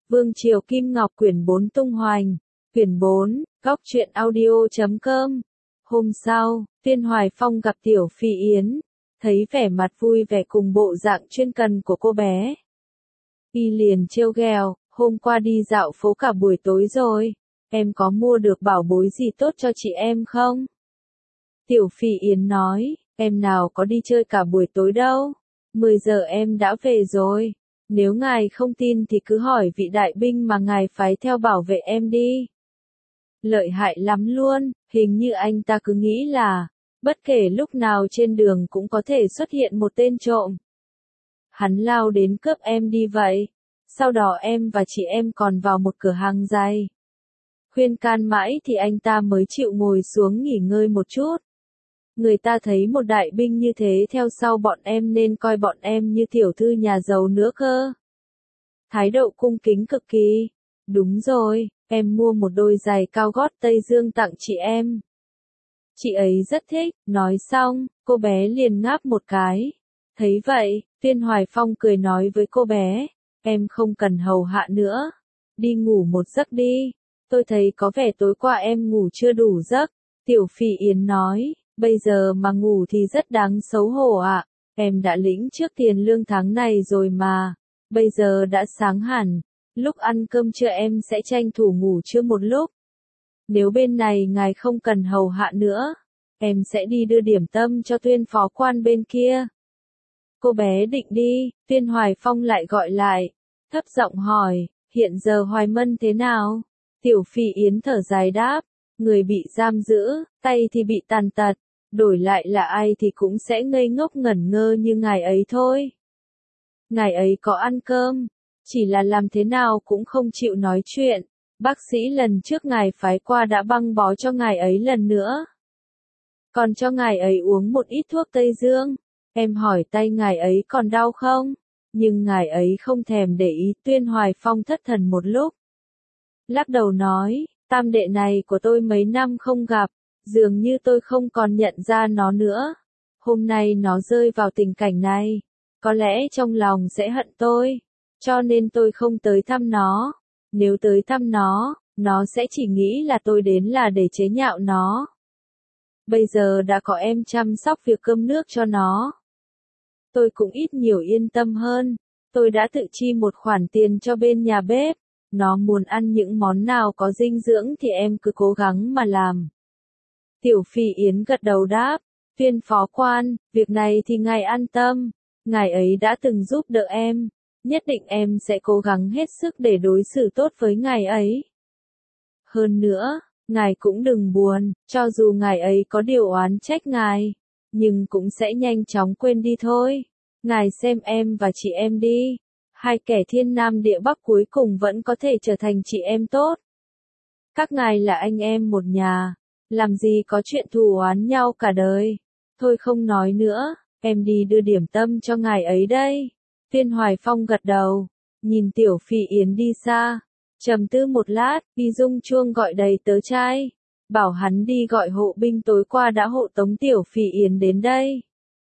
Vương Triều Kim Ngọc quyển 4 tung hoành. Quyển 4, góc truyện audio.com. Hôm sau, Tiên Hoài Phong gặp Tiểu Phi Yến, thấy vẻ mặt vui vẻ cùng bộ dạng chuyên cần của cô bé. Y liền trêu ghẹo, hôm qua đi dạo phố cả buổi tối rồi, em có mua được bảo bối gì tốt cho chị em không? Tiểu Phi Yến nói, em nào có đi chơi cả buổi tối đâu, 10 giờ em đã về rồi, nếu ngài không tin thì cứ hỏi vị đại binh mà ngài phái theo bảo vệ em đi. Lợi hại lắm luôn, hình như anh ta cứ nghĩ là, bất kể lúc nào trên đường cũng có thể xuất hiện một tên trộm. Hắn lao đến cướp em đi vậy, sau đó em và chị em còn vào một cửa hàng giày. Khuyên can mãi thì anh ta mới chịu ngồi xuống nghỉ ngơi một chút. Người ta thấy một đại binh như thế theo sau bọn em nên coi bọn em như tiểu thư nhà giàu nữa cơ. Thái độ cung kính cực kỳ. Đúng rồi, em mua một đôi giày cao gót Tây Dương tặng chị em. Chị ấy rất thích, nói xong, cô bé liền ngáp một cái. Thấy vậy, Tiên Hoài Phong cười nói với cô bé, em không cần hầu hạ nữa. Đi ngủ một giấc đi, tôi thấy có vẻ tối qua em ngủ chưa đủ giấc. Tiểu Phi Yến nói, bây giờ mà ngủ thì rất đáng xấu hổ ạ. Em đã lĩnh trước tiền lương tháng này rồi mà, bây giờ đã sáng hẳn. Lúc ăn cơm trưa em sẽ tranh thủ ngủ trưa một lúc. Nếu bên này ngài không cần hầu hạ nữa, em sẽ đi đưa điểm tâm cho Tuyên phó quan bên kia. Cô bé định đi, Tuyên Hoài Phong lại gọi lại, thấp giọng hỏi, hiện giờ Hoài Mân thế nào? Tiểu Phi Yến thở dài đáp, người bị giam giữ, tay thì bị tàn tật, đổi lại là ai thì cũng sẽ ngây ngốc ngẩn ngơ như ngài ấy thôi. Ngài ấy có ăn cơm, chỉ là làm thế nào cũng không chịu nói chuyện. Bác sĩ lần trước ngài phái qua đã băng bó cho ngài ấy lần nữa. Còn cho ngài ấy uống một ít thuốc Tây Dương. Em hỏi tay ngài ấy còn đau không? Nhưng ngài ấy không thèm để ý. Tuyên Hoài Phong thất thần một lúc. Lắc đầu nói, tam đệ này của tôi mấy năm không gặp, dường như tôi không còn nhận ra nó nữa. Hôm nay nó rơi vào tình cảnh này, có lẽ trong lòng sẽ hận tôi, cho nên tôi không tới thăm nó. Nếu tới thăm nó sẽ chỉ nghĩ là tôi đến là để chế nhạo nó. Bây giờ đã có em chăm sóc việc cơm nước cho nó, tôi cũng ít nhiều yên tâm hơn. Tôi đã tự chi một khoản tiền cho bên nhà bếp. Nó muốn ăn những món nào có dinh dưỡng thì em cứ cố gắng mà làm. Tiểu Phi Yến gật đầu đáp, Tuyên phó quan, việc này thì ngài an tâm, ngài ấy đã từng giúp đỡ em, nhất định em sẽ cố gắng hết sức để đối xử tốt với ngài ấy. Hơn nữa, ngài cũng đừng buồn, cho dù ngài ấy có điều oán trách ngài, nhưng cũng sẽ nhanh chóng quên đi thôi. Ngài xem em và chị em đi, hai kẻ thiên nam địa bắc cuối cùng vẫn có thể trở thành chị em tốt. Các ngài là anh em một nhà, làm gì có chuyện thù oán nhau cả đời. Thôi không nói nữa, em đi đưa điểm tâm cho ngài ấy đây. Tiên Hoài Phong gật đầu, nhìn Tiểu Phi Yến đi xa, trầm tư một lát, đi rung chuông gọi đầy tớ trai, bảo hắn đi gọi hộ binh tối qua đã hộ tống Tiểu Phi Yến đến đây.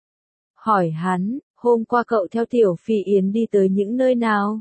Hỏi hắn, hôm qua cậu theo Tiểu Phi Yến đi tới những nơi nào?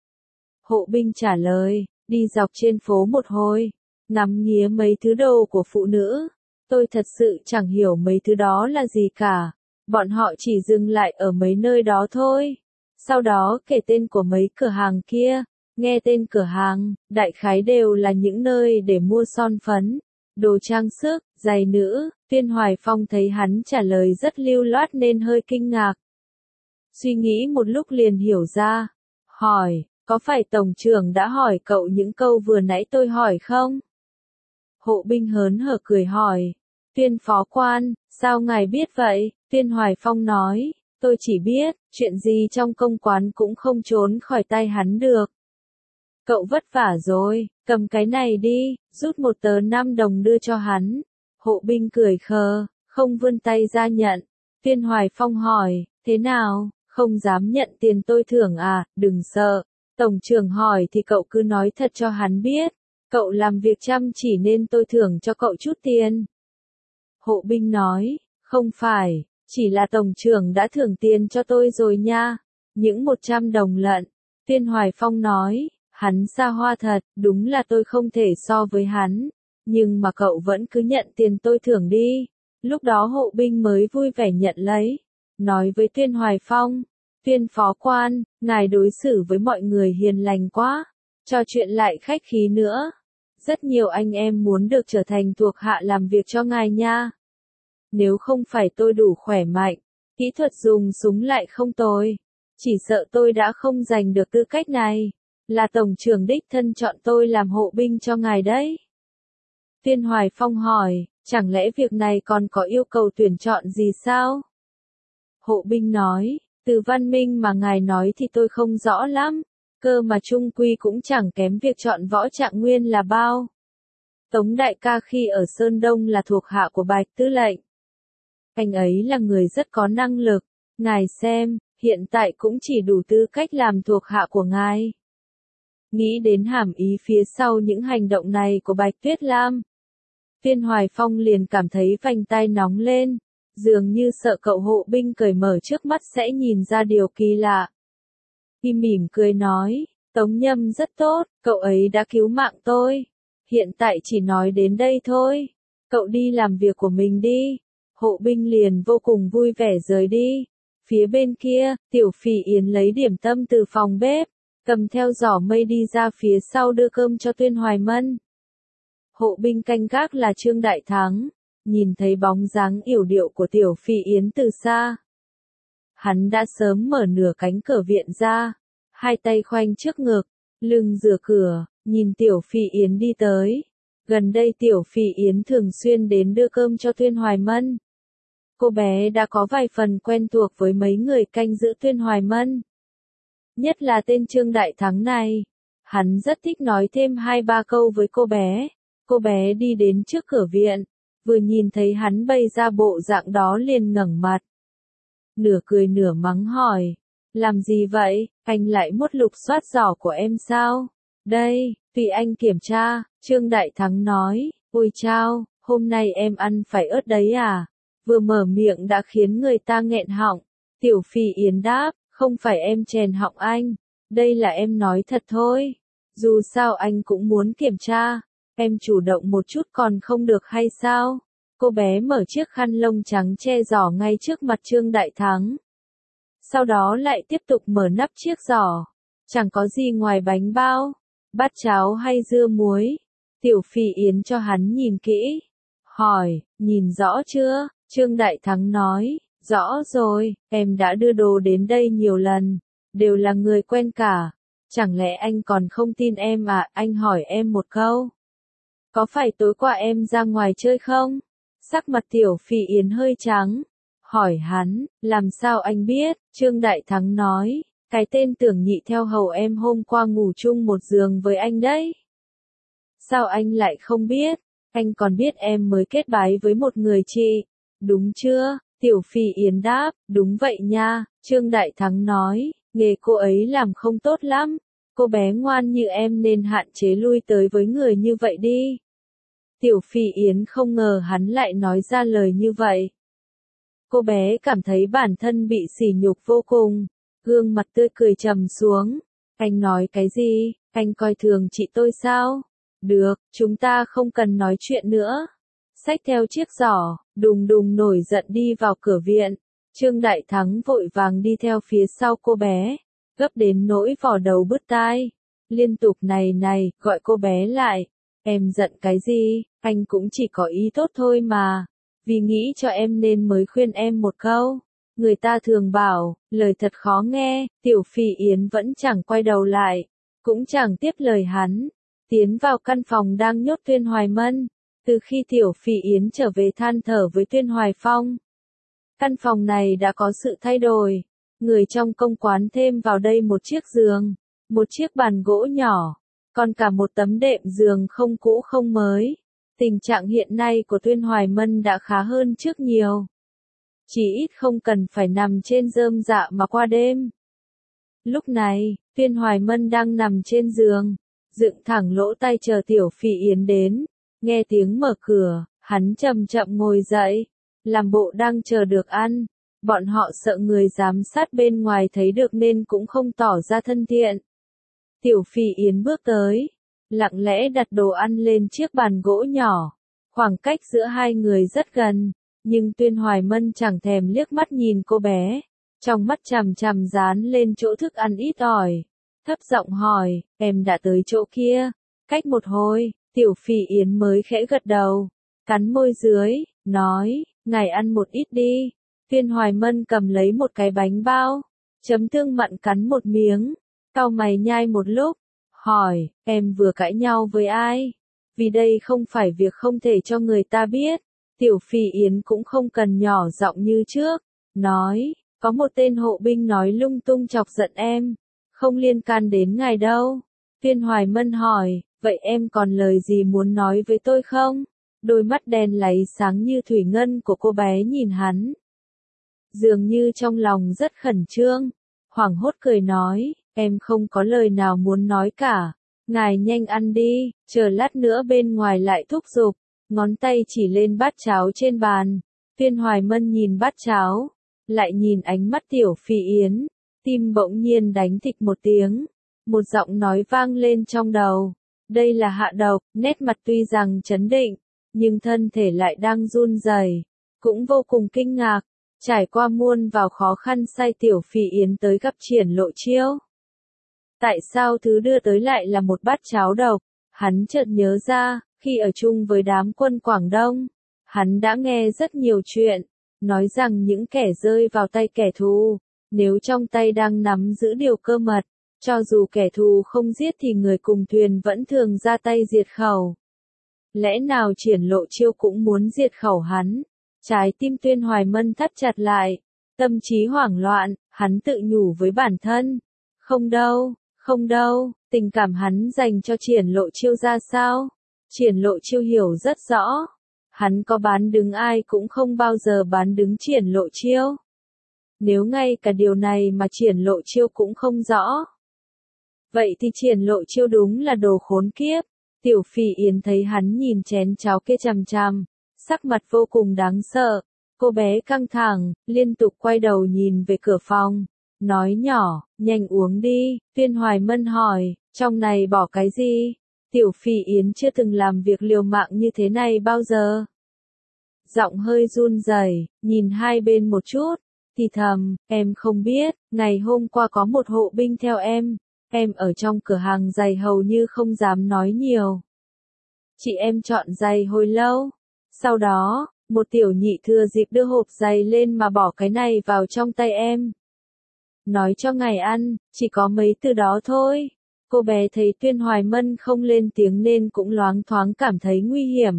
Hộ binh trả lời, đi dọc trên phố một hồi, ngắm nghía mấy thứ đồ của phụ nữ. Tôi thật sự chẳng hiểu mấy thứ đó là gì cả. Bọn họ chỉ dừng lại ở mấy nơi đó thôi. Sau đó kể tên của mấy cửa hàng kia. Nghe tên cửa hàng, đại khái đều là những nơi để mua son phấn, đồ trang sức, giày nữ. Tiên Hoài Phong thấy hắn trả lời rất lưu loát nên hơi kinh ngạc. Suy nghĩ một lúc liền hiểu ra. Hỏi, có phải Tổng trưởng đã hỏi cậu những câu vừa nãy tôi hỏi không? Hộ binh hớn hở cười hỏi. Tuyên phó quan, sao ngài biết vậy? Tuyên Hoài Phong nói, tôi chỉ biết, chuyện gì trong công quán cũng không trốn khỏi tay hắn được. Cậu vất vả rồi, cầm cái này đi, rút một tờ 5 đồng đưa cho hắn. Hộ binh cười khờ, không vươn tay ra nhận. Tuyên Hoài Phong hỏi, thế nào, không dám nhận tiền tôi thưởng à, đừng sợ. Tổng trưởng hỏi thì cậu cứ nói thật cho hắn biết. Cậu làm việc chăm chỉ nên tôi thưởng cho cậu chút tiền. Hộ binh nói, không phải, chỉ là tổng trưởng đã thưởng tiền cho tôi rồi nha. Những 100 đồng lận. Tiên Hoài Phong nói, Hắn xa hoa thật, đúng là tôi không thể so với hắn. Nhưng mà cậu vẫn cứ nhận tiền tôi thưởng đi. Lúc đó Hộ Binh mới vui vẻ nhận lấy. Nói với Tuyên Hoài Phong, Tuyên phó quan, ngài đối xử với mọi người hiền lành quá. Trò chuyện lại khách khí nữa. Rất nhiều anh em muốn được trở thành thuộc hạ làm việc cho ngài nha. Nếu không phải tôi đủ khỏe mạnh, kỹ thuật dùng súng lại không tồi. Chỉ sợ tôi đã không giành được tư cách này. Là tổng trưởng đích thân chọn tôi làm hộ binh cho ngài đấy. Tuyên Hoài Phong hỏi, chẳng lẽ việc này còn có yêu cầu tuyển chọn gì sao? Hộ binh nói, từ văn minh mà ngài nói thì tôi không rõ lắm. Cơ mà chung quy cũng chẳng kém việc chọn Võ Trạng Nguyên là bao. Tống đại ca khi ở Sơn Đông là thuộc hạ của Bạch Tư lệnh. Anh ấy là người rất có năng lực. Ngài xem, hiện tại cũng chỉ đủ tư cách làm thuộc hạ của ngài. Nghĩ đến hàm ý phía sau những hành động này của Bạch Tuyết Lam. Tuyên Hoài Phong liền cảm thấy vành tai nóng lên, dường như sợ cậu hộ binh cởi mở trước mắt sẽ nhìn ra điều kỳ lạ. Y mỉm cười nói, Tống Nhâm rất tốt, cậu ấy đã cứu mạng tôi. Hiện tại chỉ nói đến đây thôi. Cậu đi làm việc của mình đi. Hộ binh liền vô cùng vui vẻ rời đi. Phía bên kia, Tiểu Phỉ Yến lấy điểm tâm từ phòng bếp, cầm theo giỏ mây đi ra phía sau đưa cơm cho Tuyên Hoài Mân. Hộ binh canh gác là Trương Đại Thắng, nhìn thấy bóng dáng yểu điệu của Tiểu Phỉ Yến từ xa. Hắn đã sớm mở nửa cánh cửa viện ra, hai tay khoanh trước ngực, lưng dựa cửa, nhìn Tiểu Phỉ Yến đi tới. Gần đây Tiểu Phỉ Yến thường xuyên đến đưa cơm cho Tuyên Hoài Mân. Cô bé đã có vài phần quen thuộc với mấy người canh giữ Tuyên Hoài Mân. Nhất là tên Trương Đại Thắng này. Hắn rất thích nói thêm 2-3 câu với cô bé. Cô bé đi đến trước cửa viện, vừa nhìn thấy hắn bày ra bộ dạng đó liền ngẩng mặt. Nửa cười nửa mắng hỏi, làm gì vậy, anh lại mốt lục soát giỏ của em sao? Đây, tùy anh kiểm tra, Trương Đại Thắng nói, ôi chao, hôm nay em ăn phải ớt đấy à? Vừa mở miệng đã khiến người ta nghẹn họng. Tiểu Phỉ Yến đáp, không phải em chèn họng anh, đây là em nói thật thôi. Dù sao anh cũng muốn kiểm tra, em chủ động một chút còn không được hay sao? Cô bé mở chiếc khăn lông trắng che giỏ ngay trước mặt Trương Đại Thắng. Sau đó lại tiếp tục mở nắp chiếc giỏ. Chẳng có gì ngoài bánh bao, bát cháo hay dưa muối. Tiểu Phỉ Yến cho hắn nhìn kỹ. Hỏi, nhìn rõ chưa? Trương Đại Thắng nói, rõ rồi, em đã đưa đồ đến đây nhiều lần. Đều là người quen cả. Chẳng lẽ anh còn không tin em à? Anh hỏi em một câu. Có phải tối qua em ra ngoài chơi không? Sắc mặt Tiểu Phỉ Yến hơi trắng. Hỏi hắn, làm sao anh biết? Trương Đại Thắng nói, cái tên Tưởng Nhị theo hầu em hôm qua ngủ chung một giường với anh đấy. Sao anh lại không biết? Anh còn biết em mới kết bái với một người chị. Đúng chưa? Tiểu Phỉ Yến đáp, đúng vậy nha. Trương Đại Thắng nói, nghề cô ấy làm không tốt lắm. Cô bé ngoan như em nên hạn chế lui tới với người như vậy đi. Tiểu Phỉ Yến không ngờ hắn lại nói ra lời như vậy. Cô bé cảm thấy bản thân bị sỉ nhục vô cùng. Gương mặt tươi cười trầm xuống. Anh nói cái gì? Anh coi thường chị tôi sao? Được, chúng ta không cần nói chuyện nữa. Xách theo chiếc giỏ, đùng đùng nổi giận đi vào cửa viện. Trương Đại Thắng vội vàng đi theo phía sau cô bé, gấp đến nỗi vò đầu bứt tai. Liên tục này, gọi cô bé lại. Em giận cái gì, anh cũng chỉ có ý tốt thôi mà. Vì nghĩ cho em nên mới khuyên em một câu. Người ta thường bảo, lời thật khó nghe, Tiểu Phỉ Yến vẫn chẳng quay đầu lại, cũng chẳng tiếp lời hắn. Tiến vào căn phòng đang nhốt Tuyên Hoài Mân. Từ khi Tiểu Phỉ Yến trở về than thở với Tuyên Hoài Phong, căn phòng này đã có sự thay đổi. Người trong công quán thêm vào đây một chiếc giường, một chiếc bàn gỗ nhỏ, còn cả một tấm đệm giường không cũ không mới. Tình trạng hiện nay của Tuyên Hoài Mân đã khá hơn trước nhiều. Chỉ ít không cần phải nằm trên rơm rạ mà qua đêm. Lúc này, Tuyên Hoài Mân đang nằm trên giường, dựng thẳng lỗ tai chờ Tiểu Phỉ Yến đến. Nghe tiếng mở cửa, hắn chậm chậm ngồi dậy, làm bộ đang chờ được ăn. Bọn họ sợ người giám sát bên ngoài thấy được nên cũng không tỏ ra thân thiện. Tiểu Phi Yến bước tới, lặng lẽ đặt đồ ăn lên chiếc bàn gỗ nhỏ. Khoảng cách giữa hai người rất gần, nhưng Tuyên Hoài Mân chẳng thèm liếc mắt nhìn cô bé, trong mắt chằm chằm dán lên chỗ thức ăn ít ỏi. Thấp giọng hỏi, em đã tới chỗ kia? Cách một hồi, Tiểu Phi Yến mới khẽ gật đầu, cắn môi dưới, nói, ngài ăn một ít đi. Tuyên Hoài Mân cầm lấy một cái bánh bao, chấm tương mặn cắn một miếng, cau mày nhai một lúc, hỏi, em vừa cãi nhau với ai? Vì đây không phải việc không thể cho người ta biết. Tiểu Phi Yến cũng không cần nhỏ giọng như trước, nói, có một tên hộ binh nói lung tung chọc giận em, không liên can đến ngài đâu. Tuyên Hoài Mân hỏi, vậy em còn lời gì muốn nói với tôi không? Đôi mắt đen láy sáng như thủy ngân của cô bé nhìn hắn, dường như trong lòng rất khẩn trương, hoảng hốt cười nói, em không có lời nào muốn nói cả, ngài nhanh ăn đi, chờ lát nữa bên ngoài lại thúc giục, ngón tay chỉ lên bát cháo trên bàn. Tuyên Hoài Mân nhìn bát cháo, lại nhìn ánh mắt Tiểu Phi Yến, tim bỗng nhiên đánh thịch một tiếng, một giọng nói vang lên trong đầu, đây là hạ độc. Nét mặt tuy rằng trấn định, nhưng thân thể lại đang run rẩy, cũng vô cùng kinh ngạc. Trải qua muôn vào khó khăn sai Tiểu Phi Yến tới gặp Triển Lộ Chiêu. Tại sao thứ đưa tới lại là một bát cháo độc? Hắn chợt nhớ ra, khi ở chung với đám quân Quảng Đông, hắn đã nghe rất nhiều chuyện, nói rằng những kẻ rơi vào tay kẻ thù, nếu trong tay đang nắm giữ điều cơ mật, cho dù kẻ thù không giết thì người cùng thuyền vẫn thường ra tay diệt khẩu. Lẽ nào Triển Lộ Chiêu cũng muốn diệt khẩu hắn? Trái tim Tuyên Hoài Mân thắt chặt lại, tâm trí hoảng loạn, hắn tự nhủ với bản thân. Không đâu, không đâu, tình cảm hắn dành cho Triển Lộ Chiêu ra sao? Triển Lộ Chiêu hiểu rất rõ. Hắn có bán đứng ai cũng không bao giờ bán đứng Triển Lộ Chiêu. Nếu ngay cả điều này mà Triển Lộ Chiêu cũng không rõ, vậy thì Triển Lộ Chiêu đúng là đồ khốn kiếp. Tiểu Phi Yến thấy hắn nhìn chén cháo kia chằm chằm, sắc mặt vô cùng đáng sợ. Cô bé căng thẳng, liên tục quay đầu nhìn về cửa phòng, nói nhỏ, nhanh uống đi. Tuyên Hoài Mân hỏi, trong này bỏ cái gì? Tiểu Phi Yến chưa từng làm việc liều mạng như thế này bao giờ. Giọng hơi run rẩy, nhìn hai bên một chút, thì thầm, em không biết, ngày hôm qua có một hộ binh theo em ở trong cửa hàng giày hầu như không dám nói nhiều. Chị em chọn giày hồi lâu, sau đó, một tiểu nhị thừa dịp đưa hộp giày lên mà bỏ cái này vào trong tay em. Nói cho ngài ăn, chỉ có mấy từ đó thôi. Cô bé thấy Tuyên Hoài Mân không lên tiếng nên cũng loáng thoáng cảm thấy nguy hiểm.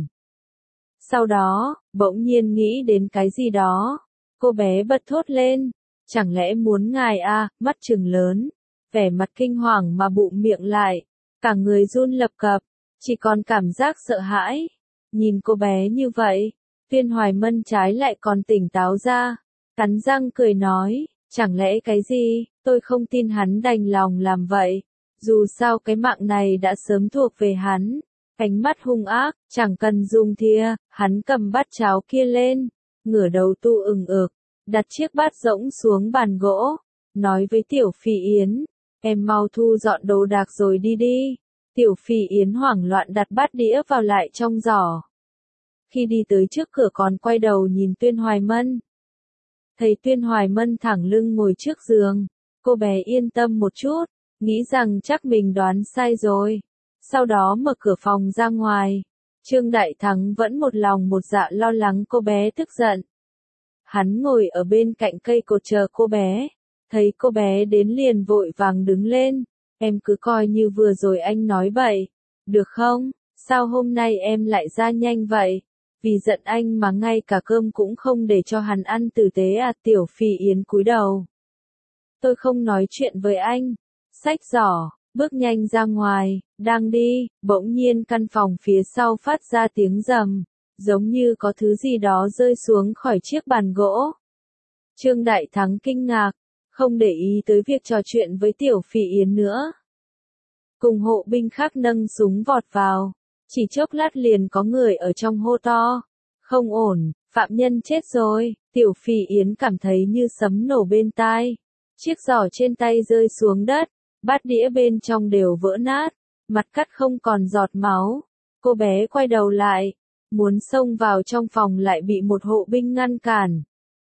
Sau đó, bỗng nhiên nghĩ đến cái gì đó. Cô bé bật thốt lên, chẳng lẽ muốn ngài à? Mắt trừng lớn, vẻ mặt kinh hoàng mà bụm miệng lại, cả người run lập cập, chỉ còn cảm giác sợ hãi. Nhìn cô bé như vậy, Tuyên Hoài Mân trái lại còn tỉnh táo ra, cắn răng cười nói, chẳng lẽ cái gì? Tôi không tin hắn đành lòng làm vậy. Dù sao cái mạng này đã sớm thuộc về hắn. Ánh mắt hung ác, chẳng cần dùng thìa, hắn cầm bát cháo kia lên, ngửa đầu tu ực, đặt chiếc bát rỗng xuống bàn gỗ, nói với Tiểu Phi Yến, em mau thu dọn đồ đạc rồi đi đi. Tiểu Phi Yến hoảng loạn đặt bát đĩa vào lại trong giỏ. Khi đi tới trước cửa còn quay đầu nhìn Tuyên Hoài Mân. Thấy Tuyên Hoài Mân thẳng lưng ngồi trước giường, cô bé yên tâm một chút, nghĩ rằng chắc mình đoán sai rồi. Sau đó mở cửa phòng ra ngoài. Trương Đại Thắng vẫn một lòng một dạ lo lắng cô bé tức giận. Hắn ngồi ở bên cạnh cây cột chờ cô bé. Thấy cô bé đến liền vội vàng đứng lên. Em cứ coi như vừa rồi anh nói bậy. Được không? Sao hôm nay em lại ra nhanh vậy? Vì giận anh mà ngay cả cơm cũng không để cho hắn ăn tử tế à? Tiểu Phi Yến cúi đầu. Tôi không nói chuyện với anh. Xách giỏ, bước nhanh ra ngoài, đang đi, bỗng nhiên căn phòng phía sau phát ra tiếng rầm, giống như có thứ gì đó rơi xuống khỏi chiếc bàn gỗ. Trương Đại Thắng kinh ngạc, không để ý tới việc trò chuyện với Tiểu Phi Yến nữa. Cùng hộ binh khác nâng súng vọt vào, chỉ chốc lát liền có người ở trong hô to. Không ổn, phạm nhân chết rồi. Tiểu Phi Yến cảm thấy như sấm nổ bên tai. Chiếc giỏ trên tay rơi xuống đất, bát đĩa bên trong đều vỡ nát, mặt cắt không còn giọt máu. Cô bé quay đầu lại, muốn xông vào trong phòng lại bị một hộ binh ngăn cản.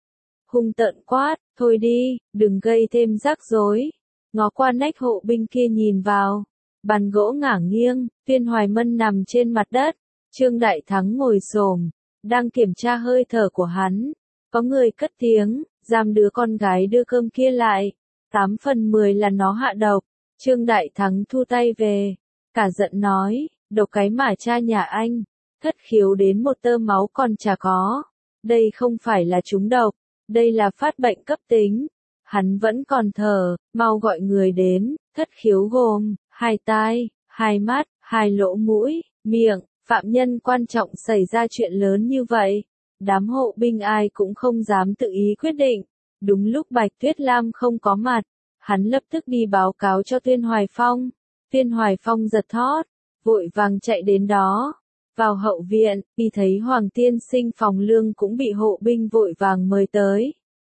Hung tợn quát, thôi đi, đừng gây thêm rắc rối. Ngó qua nách hộ binh kia nhìn vào, bàn gỗ ngả nghiêng, Tuyên Hoài Mân nằm trên mặt đất, Trương Đại Thắng ngồi xổm, đang kiểm tra hơi thở của hắn. Có người cất tiếng, giam đứa con gái đưa cơm kia lại, 8 phần 10 là nó hạ độc. Trương Đại Thắng thu tay về, cả giận nói, độc cái mà cha nhà anh, thất khiếu đến một tơ máu còn chả có. Đây không phải là trúng độc, đây là phát bệnh cấp tính. Hắn vẫn còn thở, mau gọi người đến. Thất khiếu gồm 2 tai, 2 mắt, 2 lỗ mũi, miệng. Phạm nhân quan trọng xảy ra chuyện lớn như vậy, đám hộ binh ai cũng không dám tự ý quyết định. Đúng lúc Bạch Tuyết Lam không có mặt, hắn lập tức đi báo cáo cho Tuyên Hoài Phong. Tuyên Hoài Phong giật thót, vội vàng chạy đến đó. Vào hậu viện, y thấy Hoàng tiên sinh phòng lương cũng bị hộ binh vội vàng mời tới.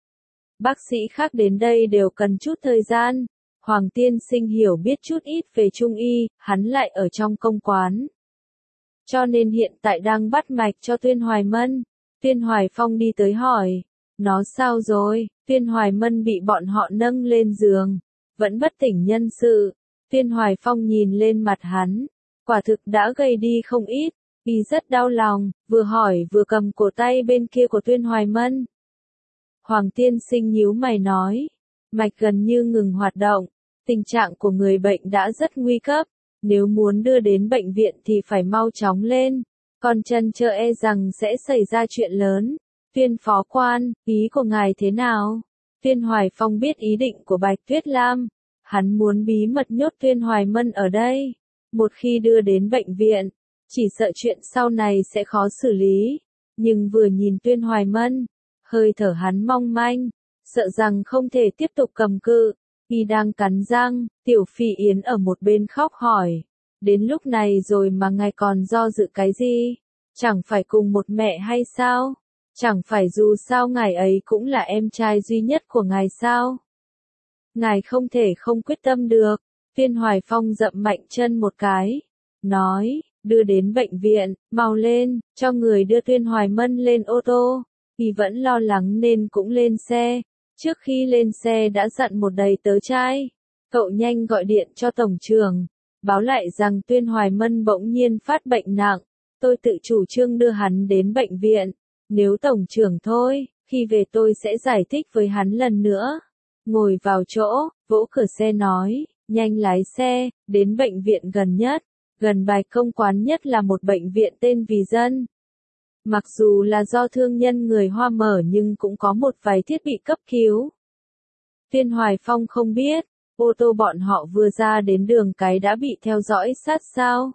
Bác sĩ khác đến đây đều cần chút thời gian. Hoàng tiên sinh hiểu biết chút ít về trung y, hắn lại ở trong công quán. Cho nên hiện tại đang bắt mạch cho Tuyên Hoài Mân. Tuyên Hoài Phong đi tới hỏi, nó sao rồi? Tuyên Hoài Mân bị bọn họ nâng lên giường, vẫn bất tỉnh nhân sự. Tuyên Hoài Phong nhìn lên mặt hắn, quả thực đã gầy đi không ít, y rất đau lòng, vừa hỏi vừa cầm cổ tay bên kia của Tuyên Hoài Mân. Hoàng tiên sinh nhíu mày nói, mạch gần như ngừng hoạt động, tình trạng của người bệnh đã rất nguy cấp. Nếu muốn đưa đến bệnh viện thì phải mau chóng lên, còn chần chờ e rằng sẽ xảy ra chuyện lớn. Tuyên phó quan, ý của ngài thế nào? Tuyên Hoài Phong biết ý định của Bạch Tuyết Lam, hắn muốn bí mật nhốt Tuyên Hoài Mân ở đây. Một khi đưa đến bệnh viện, chỉ sợ chuyện sau này sẽ khó xử lý. Nhưng vừa nhìn Tuyên Hoài Mân, hơi thở hắn mong manh, sợ rằng không thể tiếp tục cầm cự. Y đang cắn răng, Tiểu Phi Yến ở một bên khóc hỏi, đến lúc này rồi mà ngài còn do dự cái gì? Chẳng phải cùng một mẹ hay sao? Chẳng phải dù sao ngài ấy cũng là em trai duy nhất của ngài sao? Ngài không thể không quyết tâm được. Tuyên Hoài Phong dậm mạnh chân một cái, nói, đưa đến bệnh viện, mau lên, cho người đưa Tuyên Hoài Mân lên ô tô. Y vẫn lo lắng nên cũng lên xe. Trước khi lên xe đã dặn một đầy tớ trai, cậu nhanh gọi điện cho tổng trưởng, báo lại rằng Tuyên Hoài Mân bỗng nhiên phát bệnh nặng, tôi tự chủ trương đưa hắn đến bệnh viện, nếu tổng trưởng thôi, khi về tôi sẽ giải thích với hắn lần nữa. Ngồi vào chỗ, vỗ cửa xe nói, nhanh lái xe, đến bệnh viện gần nhất, gần Bạch Công quán nhất là một bệnh viện tên Vì Dân. Mặc dù là do thương nhân người Hoa mở nhưng cũng có một vài thiết bị cấp cứu. Tuyên Hoài Phong không biết, ô tô bọn họ vừa ra đến đường cái đã bị theo dõi sát sao.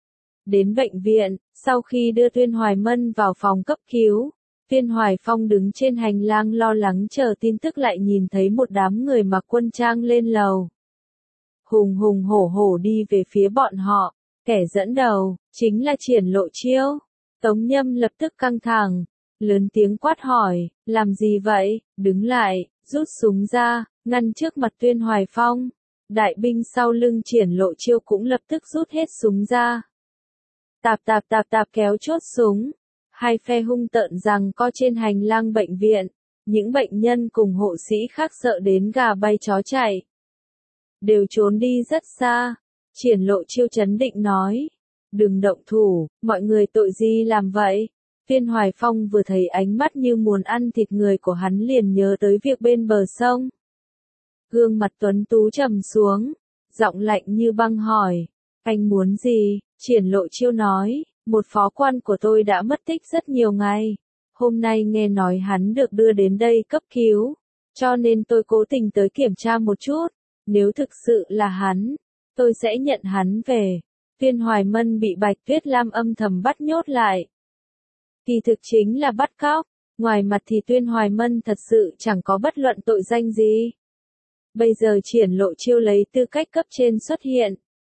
Đến bệnh viện, sau khi đưa Tuyên Hoài Mân vào phòng cấp cứu, Tuyên Hoài Phong đứng trên hành lang lo lắng chờ tin tức lại nhìn thấy một đám người mặc quân trang lên lầu. Hùng hùng hổ hổ đi về phía bọn họ, kẻ dẫn đầu, chính là Triển Lộ Chiêu. Tống Nhâm lập tức căng thẳng, lớn tiếng quát hỏi, làm gì vậy, đứng lại, rút súng ra, ngăn trước mặt Tuyên Hoài Phong. Đại binh sau lưng Triển Lộ Chiêu cũng lập tức rút hết súng ra. Tạp tạp tạp tạp kéo chốt súng, hai phe hung tợn rằng co trên hành lang bệnh viện, những bệnh nhân cùng hộ sĩ khác sợ đến gà bay chó chạy. Đều trốn đi rất xa, Triển Lộ Chiêu trấn định nói. Đừng động thủ, mọi người tội gì làm vậy? Tuyên Hoài Phong vừa thấy ánh mắt như muốn ăn thịt người của hắn liền nhớ tới việc bên bờ sông. Gương mặt tuấn tú trầm xuống, giọng lạnh như băng hỏi, anh muốn gì? Triển Lộ Chiêu nói, một phó quan của tôi đã mất tích rất nhiều ngày. Hôm nay nghe nói hắn được đưa đến đây cấp cứu, cho nên tôi cố tình tới kiểm tra một chút. Nếu thực sự là hắn, tôi sẽ nhận hắn về. Tuyên Hoài Mân bị Bạch Tuyết Lam âm thầm bắt nhốt lại. Kỳ thực chính là bắt cóc, ngoài mặt thì Tuyên Hoài Mân thật sự chẳng có bất luận tội danh gì. Bây giờ Triển Lộ Chiêu lấy tư cách cấp trên xuất hiện.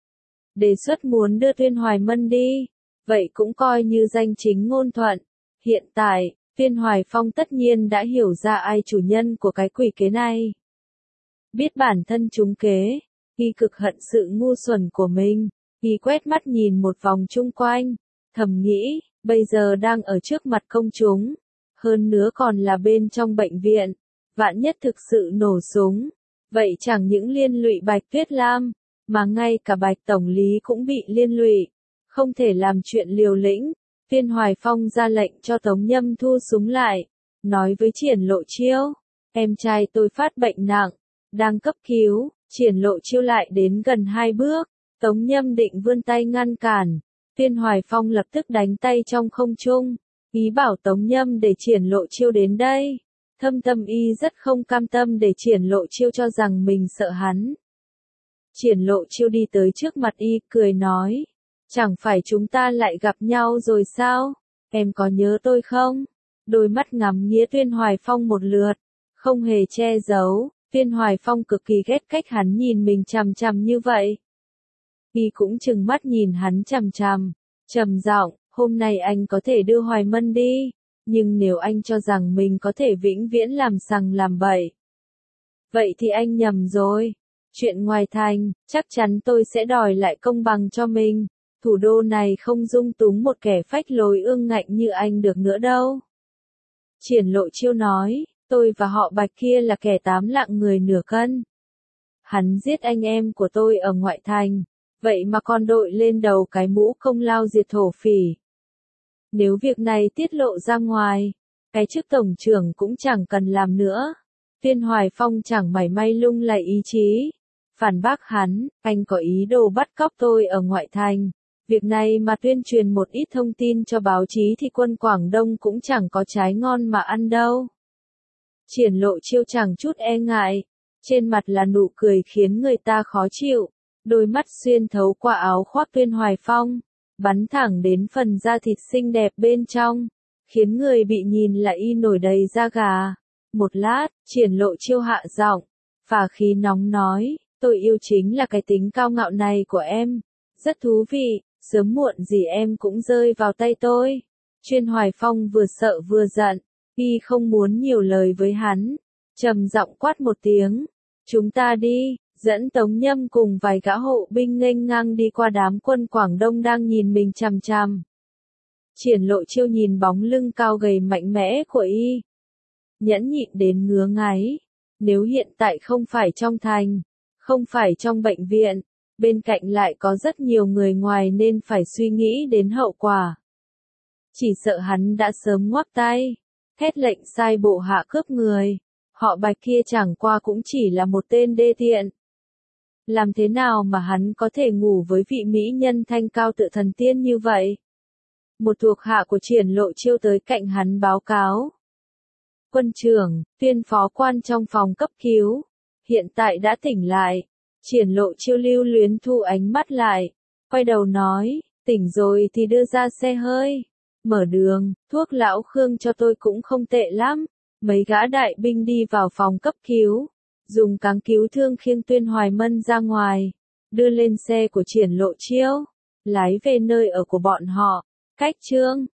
Đề xuất muốn đưa Tuyên Hoài Mân đi, vậy cũng coi như danh chính ngôn thuận. Hiện tại, Tuyên Hoài Phong tất nhiên đã hiểu ra ai chủ nhân của cái quỷ kế này. Biết bản thân trúng kế, Y cực hận sự ngu xuẩn của mình. Y quét mắt nhìn một vòng chung quanh, thầm nghĩ, bây giờ đang ở trước mặt công chúng, hơn nữa còn là bên trong bệnh viện, vạn nhất thực sự nổ súng, vậy chẳng những liên lụy Bạch Tuyết Lam, mà ngay cả Bạch Tổng lý cũng bị liên lụy, không thể làm chuyện liều lĩnh. Viên Hoài Phong ra lệnh cho Tống Nhâm thu súng lại, nói với Triển Lộ Chiêu, em trai tôi phát bệnh nặng, đang cấp cứu. Triển Lộ Chiêu lại đến gần 2 bước, Tống Nhâm định vươn tay ngăn cản, Viên Hoài Phong lập tức đánh tay trong không trung, ý bảo Tống Nhâm để Triển Lộ Chiêu đến đây. Thâm tâm y rất không cam tâm để Triển Lộ Chiêu cho rằng mình sợ hắn. Triển Lộ Chiêu đi tới trước mặt y, cười nói, chẳng phải chúng ta lại gặp nhau rồi sao, em có nhớ tôi không? Đôi mắt ngắm nghía Viên Hoài Phong một lượt, không hề che giấu. Viên Hoài Phong cực kỳ ghét cách hắn nhìn mình chằm chằm như vậy. Y cũng trừng mắt nhìn hắn chằm chằm, trầm giọng, hôm nay anh có thể đưa Hoài Mân đi, nhưng nếu anh cho rằng mình có thể vĩnh viễn làm sằng làm bậy, vậy thì anh nhầm rồi. Chuyện ngoài thành, chắc chắn tôi sẽ đòi lại công bằng cho mình. Thủ đô này không dung túng một kẻ phách lối ương ngạnh như anh được nữa đâu. Triển Lộ Chiêu nói, tôi và họ Bạch kia là kẻ 8 lạng người nửa cân. Hắn giết anh em của tôi ở ngoại thành, vậy mà còn đội lên đầu cái mũ công lao diệt thổ phỉ. Nếu việc này tiết lộ ra ngoài, cái chức tổng trưởng cũng chẳng cần làm nữa. Viên Hoài Phong chẳng mảy may lung lay ý chí. Phản bác hắn, anh có ý đồ bắt cóc tôi ở ngoại thành. Việc này mà tuyên truyền một ít thông tin cho báo chí thì quân Quảng Đông cũng chẳng có trái ngon mà ăn đâu. Triển Lộ Chiêu chẳng chút e ngại, trên mặt là nụ cười khiến người ta khó chịu, đôi mắt xuyên thấu qua áo khoác Viên Hoài Phong, bắn thẳng đến phần da thịt xinh đẹp bên trong, khiến người bị nhìn là y nổi đầy da gà. Một lát, Triển Lộ Chiêu hạ giọng, phả khí nóng nói, tôi yêu chính là cái tính cao ngạo này của em, rất thú vị, sớm muộn gì em cũng rơi vào tay tôi. Viên Hoài Phong vừa sợ vừa giận. Y không muốn nhiều lời với hắn, trầm giọng quát một tiếng, chúng ta đi, dẫn Tống Nhâm cùng vài gã hộ binh nghênh ngang đi qua đám quân Quảng Đông đang nhìn mình chằm chằm. Triển Lộ Chiêu nhìn bóng lưng cao gầy mạnh mẽ của y, nhẫn nhịn đến ngứa ngáy, nếu hiện tại không phải trong thành, không phải trong bệnh viện, bên cạnh lại có rất nhiều người ngoài nên phải suy nghĩ đến hậu quả. Chỉ sợ hắn đã sớm ngoắc tay. Hét lệnh sai bộ hạ cướp người, họ Bạch kia chẳng qua cũng chỉ là một tên đê tiện. Làm thế nào mà hắn có thể ngủ với vị mỹ nhân thanh cao tự thần tiên như vậy? Một thuộc hạ của Triển Lộ Chiêu tới cạnh hắn báo cáo. Quân trưởng, Viên phó quan trong phòng cấp cứu, hiện tại đã tỉnh lại. Triển Lộ Chiêu lưu luyến thu ánh mắt lại, quay đầu nói, tỉnh rồi thì đưa ra xe hơi. Mở đường, thuốc lão Khương cho tôi cũng không tệ lắm. Mấy gã đại binh đi vào phòng cấp cứu, dùng cáng cứu thương khiêng Viên Hoài Mân ra ngoài, đưa lên xe của Triển Lộ Chiêu, lái về nơi ở của bọn họ. Cách chương